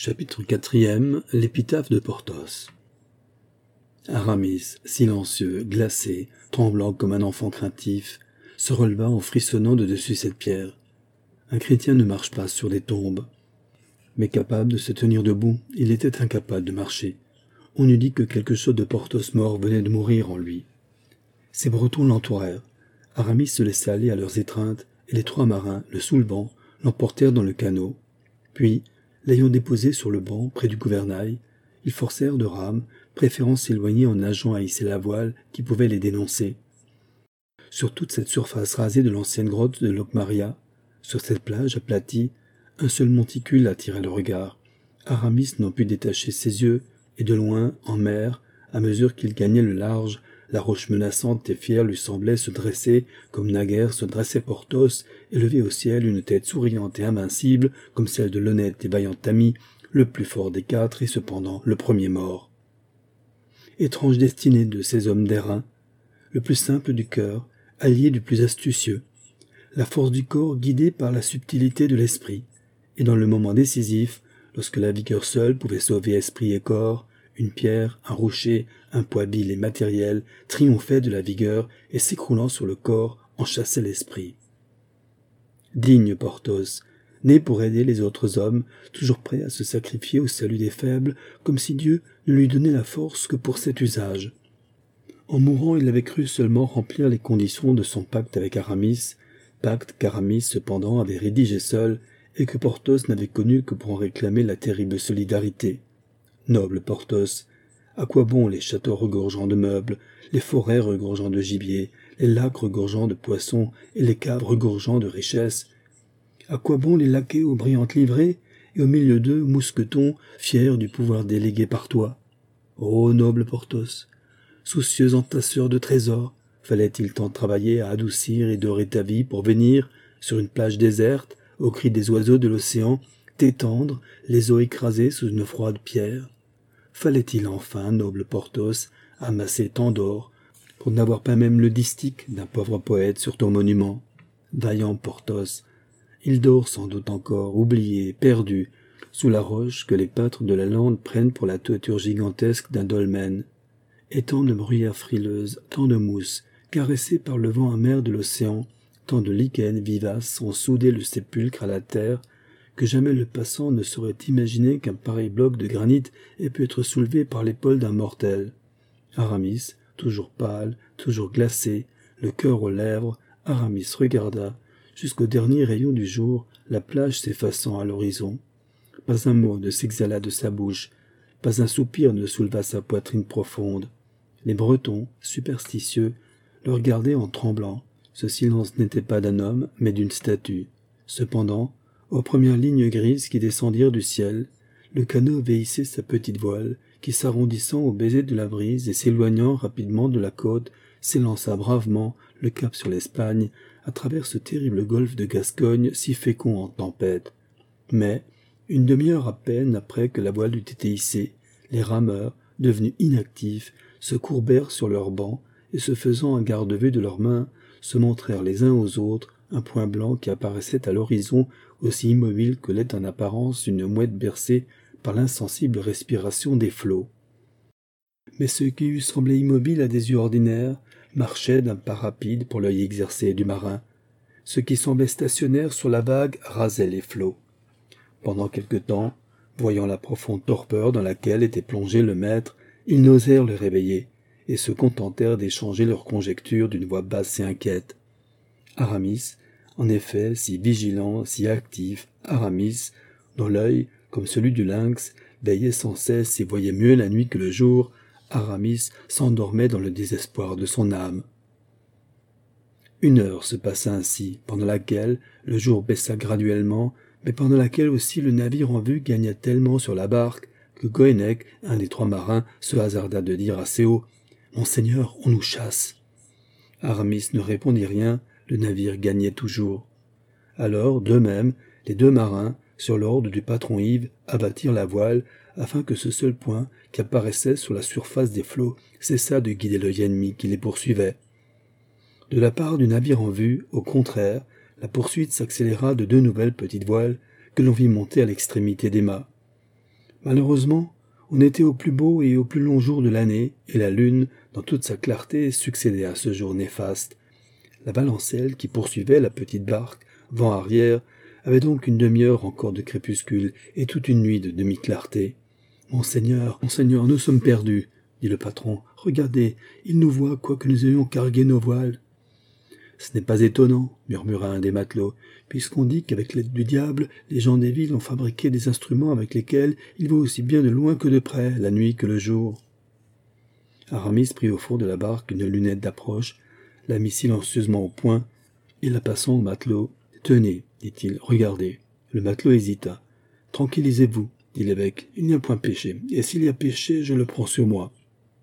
Chapitre 4. L'épitaphe de Porthos. Aramis, silencieux, glacé, tremblant comme un enfant craintif, se releva en frissonnant de dessus cette pierre. Un chrétien ne marche pas sur des tombes. Mais capable de se tenir debout, il était incapable de marcher. On eût dit que quelque chose de Porthos mort venait de mourir en lui. Ces Bretons l'entourèrent. Aramis se laissa aller à leurs étreintes, et les trois marins, le soulevant, l'emportèrent dans le canot. Puis, l'ayant déposé sur le banc, près du gouvernail, ils forcèrent de rames, préférant s'éloigner en nageant à hisser la voile qui pouvait les dénoncer. Sur toute cette surface rasée de l'ancienne grotte de Locmaria, sur cette plage aplatie, un seul monticule attirait le regard. Aramis n'en put détacher ses yeux, et de loin, en mer, à mesure qu'il gagnait le large, la roche menaçante et fière lui semblait se dresser comme naguère se dressait Porthos, et lever au ciel une tête souriante et invincible comme celle de l'honnête et vaillant ami, le plus fort des quatre et cependant le premier mort. Étrange destinée de ces hommes d'airain, le plus simple du cœur, allié du plus astucieux, la force du corps guidée par la subtilité de l'esprit, et dans le moment décisif, lorsque la vigueur seule pouvait sauver esprit et corps, une pierre, un rocher, un poids vil et matériel triomphait de la vigueur et s'écroulant sur le corps en chassait l'esprit. Digne Porthos, né pour aider les autres hommes, toujours prêt à se sacrifier au salut des faibles, comme si Dieu ne lui donnait la force que pour cet usage. En mourant, il avait cru seulement remplir les conditions de son pacte avec Aramis, pacte qu'Aramis cependant avait rédigé seul et que Porthos n'avait connu que pour en réclamer la terrible solidarité. Noble Porthos, à quoi bon les châteaux regorgeant de meubles, les forêts regorgeant de gibier, les lacs regorgeant de poissons et les caves regorgeant de richesses? À quoi bon les laquais aux brillantes livrées, et au milieu d'eux mousquetons, fiers du pouvoir délégué par toi? Ô noble Porthos, soucieux entasseur de trésors, fallait-il tant travailler à adoucir et dorer ta vie pour venir, sur une plage déserte, au cri des oiseaux de l'océan, t'étendre, les os écrasés sous une froide pierre? Fallait-il enfin, noble Porthos, amasser tant d'or, pour n'avoir pas même le distique d'un pauvre poète sur ton monument? Vaillant Porthos, il dort sans doute encore, oublié, perdu, sous la roche que les pâtres de la lande prennent pour la toiture gigantesque d'un dolmen. Et tant de bruyères frileuses, tant de mousse, caressées par le vent amer de l'océan, tant de lichens vivaces ont soudé le sépulcre à la terre, que jamais le passant ne saurait imaginer qu'un pareil bloc de granit ait pu être soulevé par l'épaule d'un mortel. Aramis, toujours pâle, toujours glacé, le cœur aux lèvres, Aramis regarda, jusqu'au dernier rayon du jour, la plage s'effaçant à l'horizon. Pas un mot ne s'exhala de sa bouche, pas un soupir ne souleva sa poitrine profonde. Les Bretons, superstitieux, le regardaient en tremblant. Ce silence n'était pas d'un homme, mais d'une statue. Cependant, aux premières lignes grises qui descendirent du ciel, le canot véhissait sa petite voile, qui s'arrondissant au baiser de la brise et s'éloignant rapidement de la côte, s'élança bravement, le cap sur l'Espagne, à travers ce terrible golfe de Gascogne si fécond en tempête. Mais, une demi-heure à peine après que la voile eut été hissée, les rameurs, devenus inactifs, se courbèrent sur leurs bancs et se faisant un garde-vue de leurs mains, se montrèrent les uns aux autres un point blanc qui apparaissait à l'horizon aussi immobile que l'est en apparence une mouette bercée par l'insensible respiration des flots. Mais ce qui eût semblé immobile à des yeux ordinaires marchait d'un pas rapide pour l'œil exercé du marin. Ce qui semblait stationnaire sur la vague rasait les flots. Pendant quelque temps, voyant la profonde torpeur dans laquelle était plongé le maître, ils n'osèrent le réveiller, et se contentèrent d'échanger leurs conjectures d'une voix basse et inquiète. Aramis, en effet, si vigilant, si actif, Aramis, dont l'œil, comme celui du lynx, veillait sans cesse et voyait mieux la nuit que le jour, Aramis s'endormait dans le désespoir de son âme. 1 heure se passa ainsi, pendant laquelle le jour baissa graduellement, mais pendant laquelle aussi le navire en vue gagna tellement sur la barque que Goennec, un des trois marins, se hasarda de dire assez haut « Monseigneur, on nous chasse !» Aramis ne répondit rien, le navire gagnait toujours. Alors, d'eux-mêmes, les 2 marins, sur l'ordre du patron Yves, abattirent la voile, afin que ce seul point, qui apparaissait sur la surface des flots, cessât de guider l'œil ennemi qui les poursuivait. De la part du navire en vue, au contraire, la poursuite s'accéléra de 2 nouvelles petites voiles que l'on vit monter à l'extrémité des mâts. Malheureusement, on était au plus beau et au plus long jour de l'année, et la lune, dans toute sa clarté, succédait à ce jour néfaste. La balancelle, qui poursuivait la petite barque, vent arrière, avait donc une demi-heure encore de crépuscule et toute une nuit de demi-clarté. « Monseigneur, nous sommes perdus, » dit le patron. « Regardez, il nous voit, quoique nous ayons cargué nos voiles. » « Ce n'est pas étonnant, » murmura un des matelots, « puisqu'on dit qu'avec l'aide du diable, les gens des villes ont fabriqué des instruments avec lesquels il voit aussi bien de loin que de près, la nuit que le jour. » Aramis prit au fond de la barque une lunette d'approche, la mit silencieusement au point, et la passant au matelot. « Tenez, dit-il, regardez. » Le matelot hésita. « Tranquillisez-vous, dit l'évêque, il n'y a point péché, et s'il y a péché, je le prends sur moi. »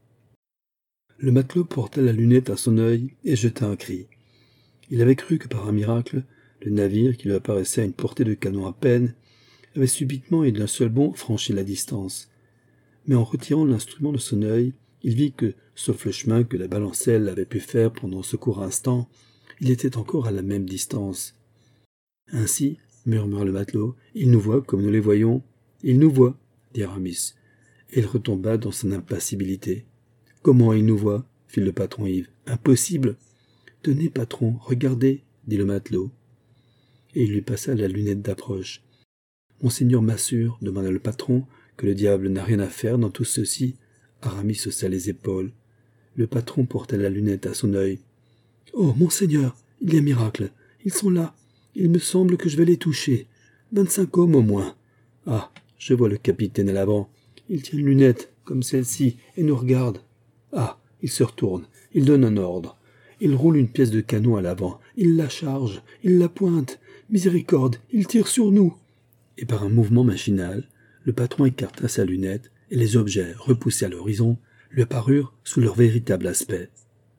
Le matelot porta la lunette à son œil et jeta un cri. Il avait cru que par un miracle, le navire, qui lui apparaissait à une portée de canon à peine, avait subitement et d'un seul bond franchi la distance. Mais en retirant l'instrument de son œil, il vit que, sauf le chemin que la balancelle avait pu faire pendant ce court instant, il était encore à la même distance. « Ainsi, murmura le matelot, il nous voit comme nous les voyons. »« Il nous voit, dit Aramis, et il retomba dans son impassibilité. « Comment il nous voit ?» fit le patron Yves. « Impossible !»« Tenez, patron, regardez, dit le matelot. Et il lui passa la lunette d'approche. « Monseigneur m'assure, demanda le patron, que le diable n'a rien à faire dans tout ceci. » Aramis haussa les épaules. Le patron porta la lunette à son œil. « Oh, monseigneur, il y a miracle. Ils sont là. Il me semble que je vais les toucher. 25 hommes au moins. Ah, je vois le capitaine à l'avant. Il tient une lunette, comme celle-ci, et nous regarde. Ah, il se retourne. Il donne un ordre. Il roule une pièce de canon à l'avant. Il la charge. Il la pointe. Miséricorde, il tire sur nous. » Et par un mouvement machinal, le patron écarta sa lunette, et les objets, repoussés à l'horizon, lui apparurent sous leur véritable aspect.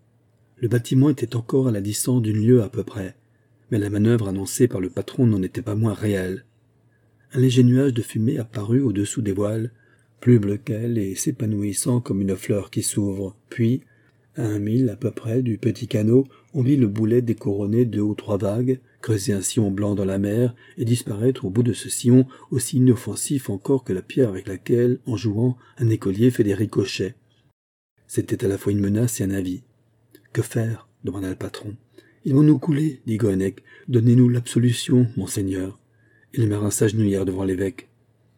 Le bâtiment était encore à la distance d'une lieue à peu près, mais la manœuvre annoncée par le patron n'en était pas moins réelle. Un léger nuage de fumée apparut au-dessous des voiles, plus bleu qu'elle et s'épanouissant comme une fleur qui s'ouvre, puis, à 1 mille à peu près du petit canot, on vit le boulet découronné 2 ou 3 vagues, creuser un sillon blanc dans la mer et disparaître au bout de ce sillon aussi inoffensif encore que la pierre avec laquelle, en jouant, un écolier fait des ricochets. C'était à la fois une menace et un avis. « Que faire ?» demanda le patron. « Ils vont nous couler, dit Goennec. « Donnez-nous l'absolution, monseigneur. » Et les marins s'agenouillèrent devant l'évêque.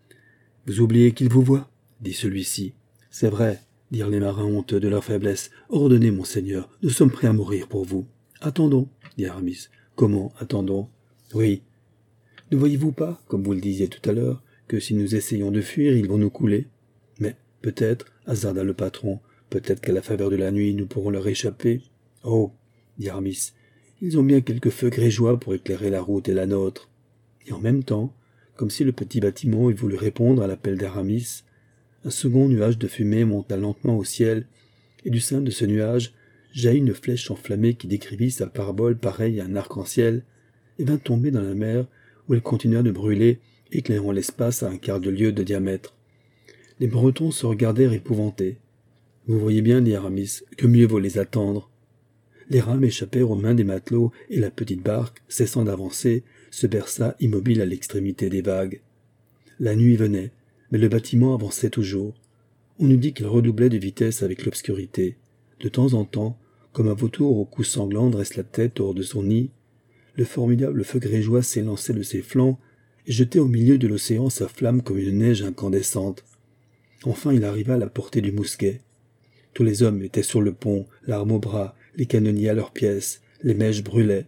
« Vous oubliez qu'il vous voit ?» dit celui-ci. « C'est vrai, » dirent les marins honteux de leur faiblesse. « Ordonnez, monseigneur, nous sommes prêts à mourir pour vous. »« Attendons, » dit Aramis. « Comment attendons ?»« Oui. Ne voyez-vous pas, comme vous le disiez tout à l'heure, que si nous essayons de fuir, ils vont nous couler ? Mais peut-être, hasarda le patron, peut-être qu'à la faveur de la nuit, nous pourrons leur échapper. »« Oh, dit Aramis, ils ont bien quelques feux grégeois pour éclairer la route et la nôtre. » Et en même temps, comme si le petit bâtiment eût voulu répondre à l'appel d'Aramis, un second nuage de fumée monta lentement au ciel, et du sein de ce nuage jaillit une flèche enflammée qui décrivit sa parabole pareille à un arc-en-ciel, et vint tomber dans la mer, où elle continua de brûler, éclairant l'espace à 1/4 de lieue de diamètre. Les Bretons se regardèrent épouvantés. « Vous voyez bien, dit Aramis, que mieux vaut les attendre. » Les rames échappèrent aux mains des matelots, et la petite barque, cessant d'avancer, se berça immobile à l'extrémité des vagues. La nuit venait, mais le bâtiment avançait toujours. On eût dit qu'il redoublait de vitesse avec l'obscurité. De temps en temps, comme un vautour au cou sanglant dresse la tête hors de son nid, le formidable feu grégeois s'élançait de ses flancs et jetait au milieu de l'océan sa flamme comme une neige incandescente. Enfin il arriva à la portée du mousquet. Tous les hommes étaient sur le pont, l'arme au bras, les canonniers à leurs pièces, les mèches brûlaient.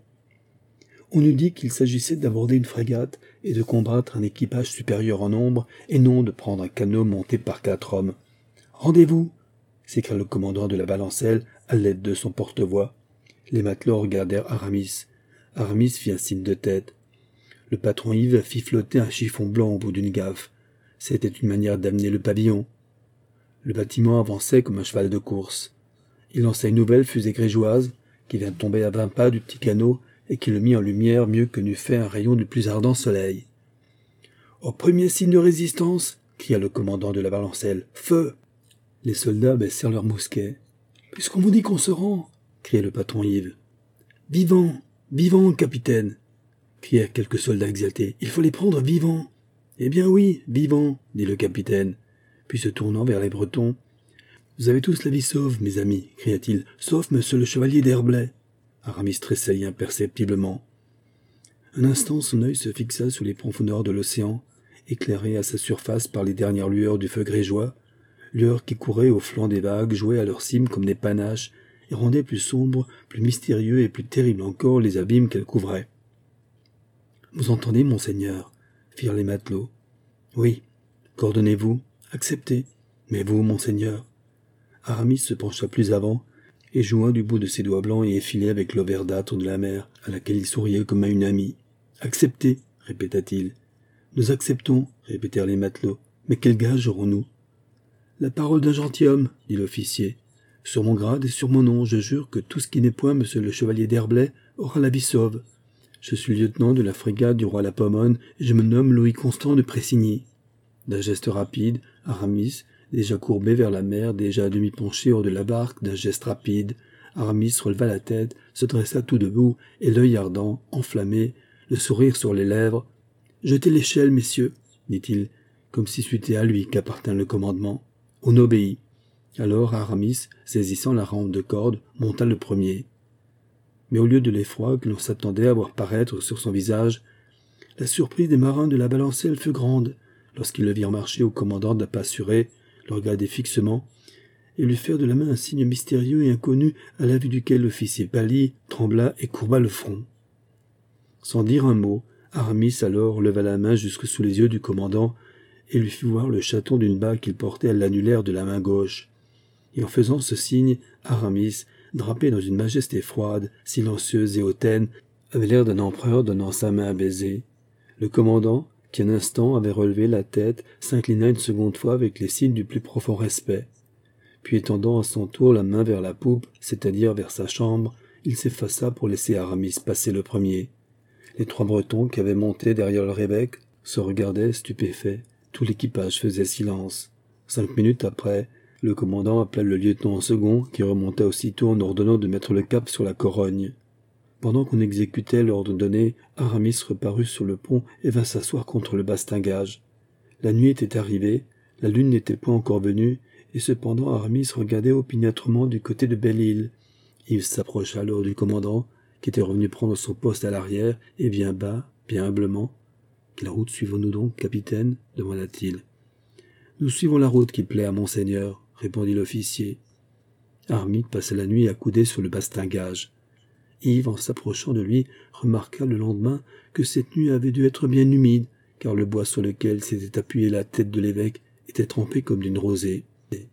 On eût dit qu'il s'agissait d'aborder une frégate et de combattre un équipage supérieur en nombre, et non de prendre un canot monté par 4 hommes. « Rendez-vous !» s'écria le commandant de la balancelle à l'aide de son porte-voix. Les matelots regardèrent Aramis. Aramis fit un signe de tête. Le patron Yves fit flotter un chiffon blanc au bout d'une gaffe. C'était une manière d'amener le pavillon. Le bâtiment avançait comme un cheval de course. Il lança une nouvelle fusée grégeoise, qui vint tomber à 20 pas du petit canot, et qui le mit en lumière mieux que n'eût fait un rayon du plus ardent soleil. « Au premier signe de résistance !» cria le commandant de la balancelle. « Feu !» Les soldats baissèrent leurs mousquets. « Puisqu'on vous dit qu'on se rend !» criait le patron Yves. « Vivants ! Vivants, capitaine !» crièrent quelques soldats exaltés. « Il faut les prendre vivants !» « Eh bien oui, vivant, dit le capitaine, puis se tournant vers les Bretons. « Vous avez tous la vie sauve, mes amis, cria-t-il, sauf monsieur le chevalier d'Herblay. » Aramis tressaillit imperceptiblement. Un instant, son œil se fixa sur les profondeurs de l'océan, éclairé à sa surface par les dernières lueurs du feu grégeois, lueurs qui couraient au flanc des vagues, jouaient à leur cime comme des panaches, et rendaient plus sombres, plus mystérieux et plus terribles encore les abîmes qu'elles couvraient. « Vous entendez, monseigneur ?» firent les matelots. « Oui. Coordonnez-vous. Acceptez. Mais vous, monseigneur ?» Aramis se pencha plus avant, et joua du bout de ses doigts blancs et effilés avec l'eau verdâtre de la mer, à laquelle il souriait comme à une amie. « Acceptez, répéta-t-il. « Nous acceptons, répétèrent les matelots. Mais quel gage aurons-nous ? La parole d'un gentilhomme, dit l'officier. Sur mon grade et sur mon nom, je jure que tout ce qui n'est point monsieur le chevalier d'Herblay aura la vie sauve. Je suis lieutenant de la frégate du roi La Pomone et je me nomme Louis Constant de Pressigny. D'un geste rapide, Aramis, déjà courbé vers la mer, déjà à demi penché hors de la barque, d'un geste rapide, Aramis releva la tête, se dressa tout debout, et l'œil ardent, enflammé, le sourire sur les lèvres. « Jetez l'échelle, messieurs, dit-il, comme si c'eût à lui qu'appartint le commandement. On obéit. Alors Aramis, saisissant la rampe de corde, monta le premier. Mais au lieu de l'effroi que l'on s'attendait à voir paraître sur son visage, la surprise des marins de la Balancelle fut grande, lorsqu'ils le virent marcher au commandant d'un pas assuré, le regarder fixement, et lui faire de la main un signe mystérieux et inconnu à la vue duquel l'officier pâlit, trembla et courba le front. Sans dire un mot, Aramis alors leva la main jusque sous les yeux du commandant et lui fit voir le chaton d'une bague qu'il portait à l'annulaire de la main gauche. Et en faisant ce signe, Aramis, drapé dans une majesté froide, silencieuse et hautaine, avait l'air d'un empereur donnant sa main à baiser. Le commandant, qui un instant avait relevé la tête, s'inclina une seconde fois avec les signes du plus profond respect. Puis étendant à son tour la main vers la poupe, c'est-à-dire vers sa chambre, il s'effaça pour laisser Aramis passer le premier. Les 3 Bretons qui avaient monté derrière le rébec se regardaient stupéfaits. Tout l'équipage faisait silence. 5 minutes après, le commandant appela le lieutenant second, qui remonta aussitôt en ordonnant de mettre le cap sur la Corogne. Pendant qu'on exécutait l'ordre donné, Aramis reparut sur le pont et vint s'asseoir contre le bastingage. La nuit était arrivée, la lune n'était point encore venue, et cependant Aramis regardait opiniâtrement du côté de Belle-Île. Il s'approcha alors du commandant, qui était revenu prendre son poste à l'arrière, et bien bas, bien humblement. « Quelle route suivons-nous donc, capitaine » demanda-t-il. « Nous suivons la route qui plaît à monseigneur, » répondit l'officier. Aramis passa la nuit accoudé sur le bastingage. Yves, en s'approchant de lui, remarqua le lendemain que cette nuit avait dû être bien humide, car le bois sur lequel s'était appuyée la tête de l'évêque était trempé comme d'une rosée.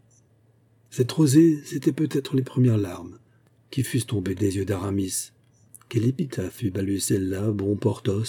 Cette rosée, c'était peut-être les premières larmes qui fussent tombées des yeux d'Aramis. Quelle épitaphe eût valu celle-là, bon Porthos ?